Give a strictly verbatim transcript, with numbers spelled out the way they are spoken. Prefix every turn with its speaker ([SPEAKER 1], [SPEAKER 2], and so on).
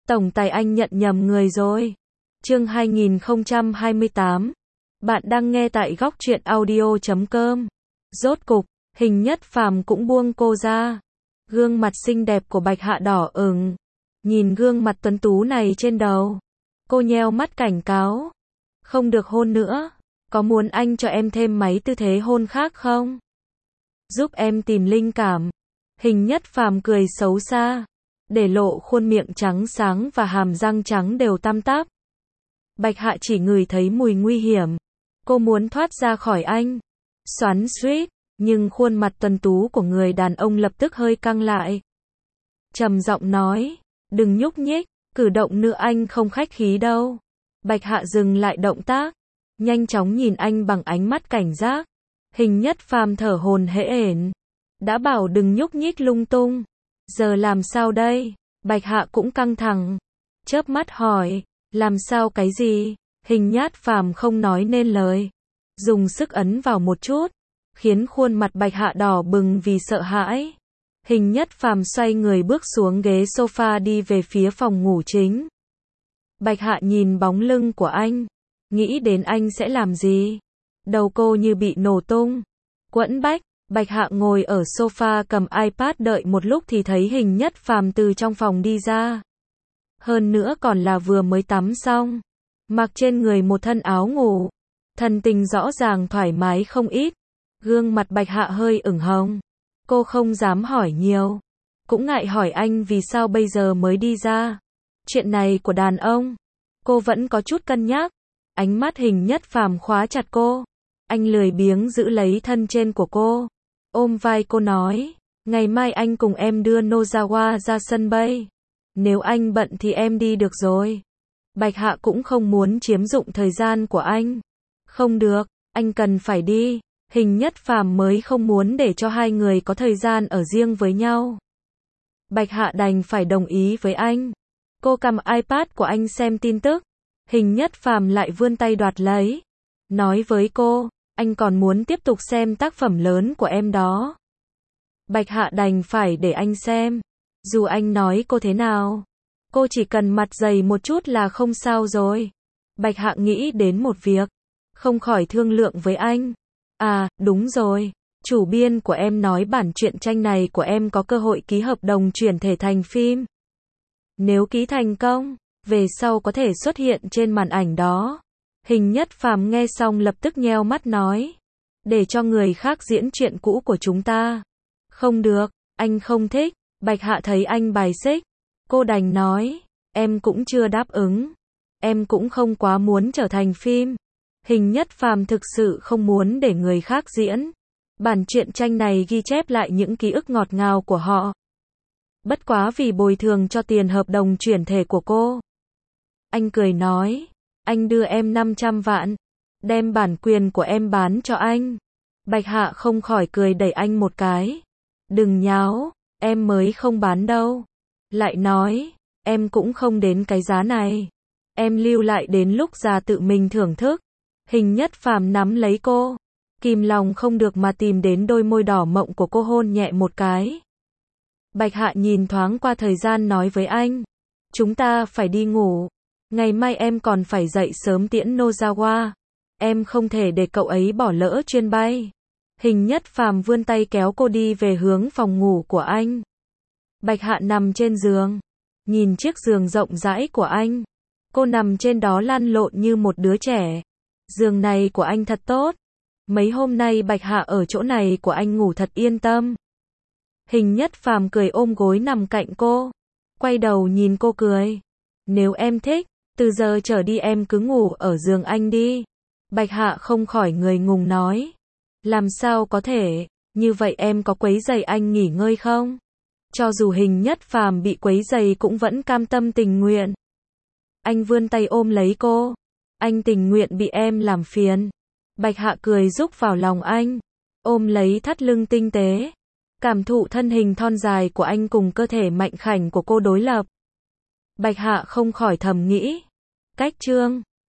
[SPEAKER 1] Tổng tài anh nhận nhầm người rồi. Chương hai nghìn không trăm hai mươi tám. Bạn đang nghe tại góc truyện audio chấm com. Rốt cục, Hình Nhất Phàm cũng buông cô ra. Gương mặt xinh đẹp của Bạch Hạ đỏ ửng. Nhìn gương mặt tuấn tú này trên đầu, cô nheo mắt cảnh cáo. Không được hôn nữa. Có muốn anh cho em thêm mấy tư thế hôn khác không? Giúp em tìm linh cảm. Hình Nhất Phàm cười xấu xa, để lộ khuôn miệng trắng sáng và hàm răng trắng đều tăm tắp. Bạch Hạ chỉ ngửi thấy mùi nguy hiểm. Cô muốn thoát ra khỏi anh. Xoắn xuýt, nhưng khuôn mặt tuấn tú của người đàn ông lập tức hơi căng lại. Trầm giọng nói, đừng nhúc nhích, cử động nữa anh không khách khí đâu. Bạch Hạ dừng lại động tác, nhanh chóng nhìn anh bằng ánh mắt cảnh giác. Hình Nhất Phàm thở hổn hển. Đã bảo đừng nhúc nhích lung tung. Giờ làm sao đây? Bạch Hạ cũng căng thẳng. Chớp mắt hỏi, làm sao cái gì? Hình Nhất Phàm không nói nên lời. Dùng sức ấn vào một chút, khiến khuôn mặt Bạch Hạ đỏ bừng vì sợ hãi. Hình Nhất Phàm xoay người bước xuống ghế sofa đi về phía phòng ngủ chính. Bạch Hạ nhìn bóng lưng của anh, nghĩ đến anh sẽ làm gì. Đầu cô như bị nổ tung. Quẫn bách, Bạch Hạ ngồi ở sofa cầm iPad đợi một lúc thì thấy Hình Nhất Phàm từ trong phòng đi ra. Hơn nữa còn là vừa mới tắm xong, mặc trên người một thân áo ngủ. Thần tình rõ ràng thoải mái không ít. Gương mặt Bạch Hạ hơi ửng hồng. Cô không dám hỏi nhiều, cũng ngại hỏi anh vì sao bây giờ mới đi ra. Chuyện này của đàn ông, cô vẫn có chút cân nhắc. Ánh mắt Hình Nhất Phàm khóa chặt cô. Anh lười biếng giữ lấy thân trên của cô, ôm vai cô nói, ngày mai anh cùng em đưa Nozawa ra sân bay. Nếu anh bận thì em đi được rồi. Bạch Hạ cũng không muốn chiếm dụng thời gian của anh. Không được, anh cần phải đi. Hình Nhất Phàm mới không muốn để cho hai người có thời gian ở riêng với nhau. Bạch Hạ đành phải đồng ý với anh. Cô cầm iPad của anh xem tin tức. Hình Nhất Phàm lại vươn tay đoạt lấy, nói với cô, anh còn muốn tiếp tục xem tác phẩm lớn của em đó. Bạch Hạ đành phải để anh xem. Dù anh nói cô thế nào, cô chỉ cần mặt dày một chút là không sao rồi. Bạch Hạ nghĩ đến một việc, không khỏi thương lượng với anh. À, đúng rồi, chủ biên của em nói bản truyện tranh này của em có cơ hội ký hợp đồng chuyển thể thành phim. Nếu ký thành công, về sau có thể xuất hiện trên màn ảnh đó. Hình Nhất Phàm nghe xong lập tức nheo mắt nói, để cho người khác diễn chuyện cũ của chúng ta. Không được, anh không thích. Bạch Hạ thấy anh bài xích, cô đành nói, em cũng chưa đáp ứng. Em cũng không quá muốn trở thành phim. Hình Nhất Phàm thực sự không muốn để người khác diễn. Bản truyện tranh này ghi chép lại những ký ức ngọt ngào của họ. Bất quá vì bồi thường cho tiền hợp đồng chuyển thể của cô. Anh cười nói, anh đưa em năm trăm vạn, đem bản quyền của em bán cho anh. Bạch Hạ không khỏi cười đẩy anh một cái. Đừng nháo, em mới không bán đâu. Lại nói, em cũng không đến cái giá này. Em lưu lại đến lúc già tự mình thưởng thức. Hình Nhất Phàm nắm lấy cô, kìm lòng không được mà tìm đến đôi môi đỏ mọng của cô hôn nhẹ một cái. Bạch Hạ nhìn thoáng qua thời gian nói với anh, chúng ta phải đi ngủ. Ngày mai em còn phải dậy sớm tiễn Nozawa. Em không thể để cậu ấy bỏ lỡ chuyến bay. Hình Nhất Phàm vươn tay kéo cô đi về hướng phòng ngủ của anh. Bạch Hạ nằm trên giường, nhìn chiếc giường rộng rãi của anh. Cô nằm trên đó lăn lộn như một đứa trẻ. Giường này của anh thật tốt. Mấy hôm nay Bạch Hạ ở chỗ này của anh ngủ thật yên tâm. Hình Nhất Phàm cười ôm gối nằm cạnh cô, quay đầu nhìn cô cười. Nếu em thích, từ giờ trở đi em cứ ngủ ở giường anh đi. Bạch Hạ không khỏi người ngùng nói. Làm sao có thể, như vậy em có quấy rầy anh nghỉ ngơi không? Cho dù Hình Nhất Phàm bị quấy rầy cũng vẫn cam tâm tình nguyện. Anh vươn tay ôm lấy cô. Anh tình nguyện bị em làm phiền. Bạch Hạ cười rúc vào lòng anh, ôm lấy thắt lưng tinh tế, cảm thụ thân hình thon dài của anh cùng cơ thể mạnh khảnh của cô đối lập. Bạch Hạ không khỏi thầm nghĩ, cách chương